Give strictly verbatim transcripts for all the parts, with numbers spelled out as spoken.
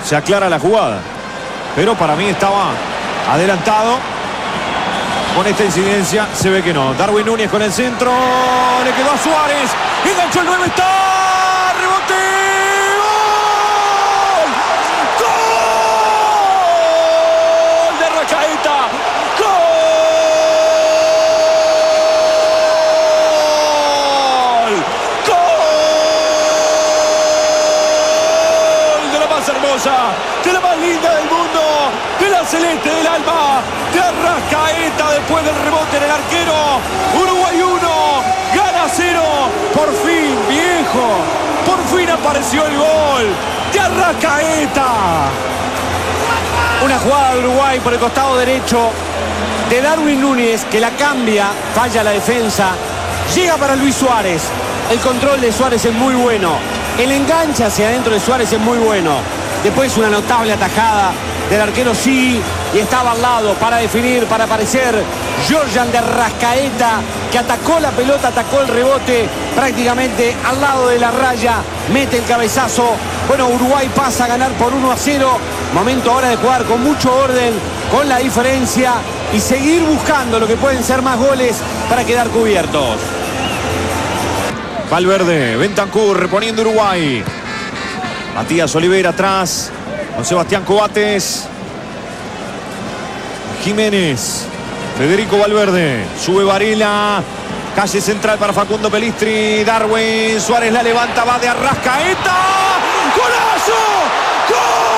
se aclara la jugada. Pero para mí estaba adelantado. Con esta incidencia se ve que no. Darwin Núñez con el centro. Le quedó a Suárez. Enganchó el nueve. Está. Rebote. ¡Gol! ¡Gol! De Arrascaeta. ¡Gol! ¡Gol! De la más hermosa. De la más linda del mundo. De la celeste del alma. De Arrascaeta después del rebote en el arquero. Uruguay uno, gana cero. Por fin, viejo. Por fin apareció el gol de Arrascaeta. Una jugada de Uruguay por el costado derecho de Darwin Núñez, que la cambia, falla la defensa. Llega para Luis Suárez. El control de Suárez es muy bueno. El enganche hacia adentro de Suárez es muy bueno. Después una notable atajada del arquero sí, y estaba al lado para definir, para aparecer Georgian de Arrascaeta, que atacó la pelota, atacó el rebote prácticamente al lado de la raya, mete el cabezazo. Bueno, Uruguay pasa a ganar por uno a cero. Momento ahora de jugar con mucho orden, con la diferencia y seguir buscando lo que pueden ser más goles para quedar cubiertos. Valverde, Bentancur reponiendo Uruguay. Matías Oliveira atrás con Sebastián Coates. Jiménez. Federico Valverde. Sube Varela. Calle central para Facundo Pelistri. Darwin Suárez la levanta. Va de Arrascaeta. ¡Golazo! ¡Gol!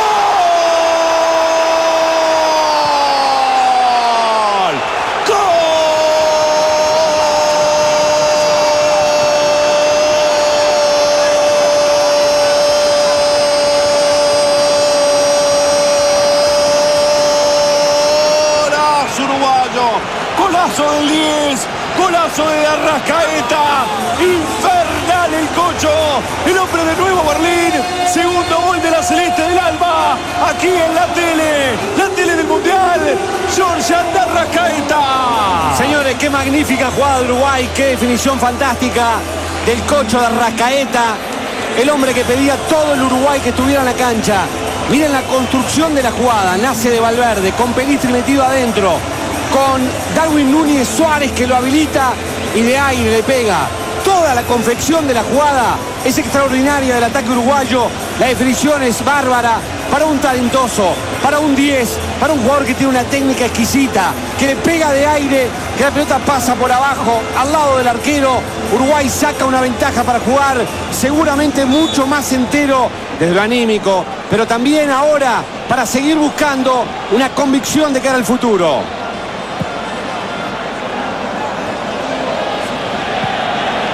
Golazo del diez, golazo de Arrascaeta, infernal el Cocho, el hombre de Nuevo Berlín, segundo gol de la celeste del alma, aquí en la tele, la tele del Mundial, Georgian de Arrascaeta. Señores, qué magnífica jugada de Uruguay, qué definición fantástica del Cocho de Arrascaeta, el hombre que pedía todo el Uruguay que estuviera en la cancha. Miren la construcción de la jugada, nace de Valverde, con Pelistri metido adentro, con Darwin Núñez Suárez que lo habilita y de aire le pega. Toda la confección de la jugada es extraordinaria del ataque uruguayo. La definición es bárbara para un talentoso, para un diez, para un jugador que tiene una técnica exquisita, que le pega de aire, que la pelota pasa por abajo, al lado del arquero. Uruguay saca una ventaja para jugar seguramente mucho más entero desde lo anímico, pero también ahora para seguir buscando una convicción de cara al futuro.